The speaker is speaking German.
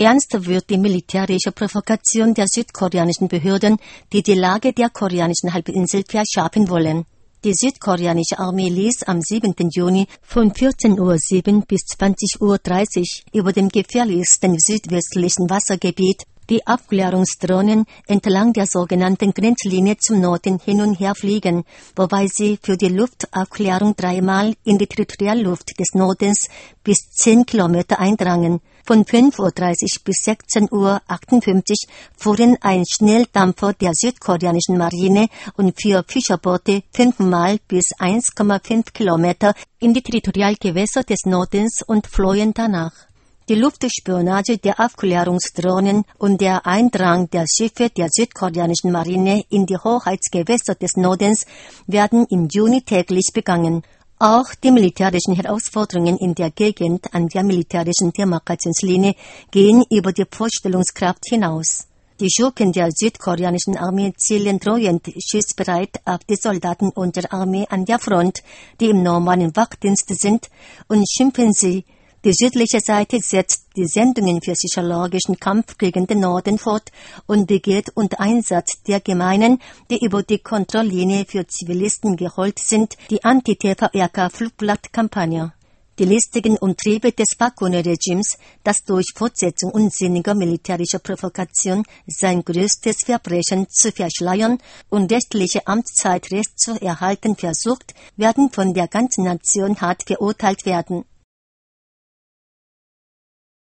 Ernster wird die militärische Provokation der südkoreanischen Behörden, die die Lage der koreanischen Halbinsel verschärfen wollen. Die südkoreanische Armee ließ am 7. Juni von 14:07 Uhr bis 20:30 Uhr über dem gefährlichsten südwestlichen Wassergebiet die Aufklärungsdrohnen entlang der sogenannten Grenzlinie zum Norden hin und her fliegen, wobei sie für die Luftaufklärung 3-mal in die Territorialluft des Nordens bis 10 Kilometer eindrangen. Von 5:30 Uhr bis 16:58 Uhr fuhren ein Schnelldampfer der südkoreanischen Marine und 4 Fischerboote 5-mal bis 1,5 Kilometer in die Territorialgewässer des Nordens und flohen danach. Die Luftspionage der Aufklärungsdrohnen und der Eindrang der Schiffe der südkoreanischen Marine in die Hoheitsgewässer des Nordens werden im Juni täglich begangen. Auch die militärischen Herausforderungen in der Gegend an der militärischen Demarkationslinie gehen über die Vorstellungskraft hinaus. Die Schurken der südkoreanischen Armee zielen drohend schussbereit auf die Soldaten unserer Armee an der Front, die im normalen Wachdienst sind, und schimpfen sie. Die südliche Seite setzt die Sendungen für psychologischen Kampf gegen den Norden fort und begeht unter Einsatz der Gemeinen, die über die Kontrolllinie für Zivilisten geholt sind, die Anti-TVRK-Flugblattkampagne. Die listigen Umtriebe des Park-Geun-Regimes, das durch Fortsetzung unsinniger militärischer Provokation sein größtes Verbrechen zu verschleiern und restliche Amtszeitrecht zu erhalten versucht, werden von der ganzen Nation hart verurteilt werden.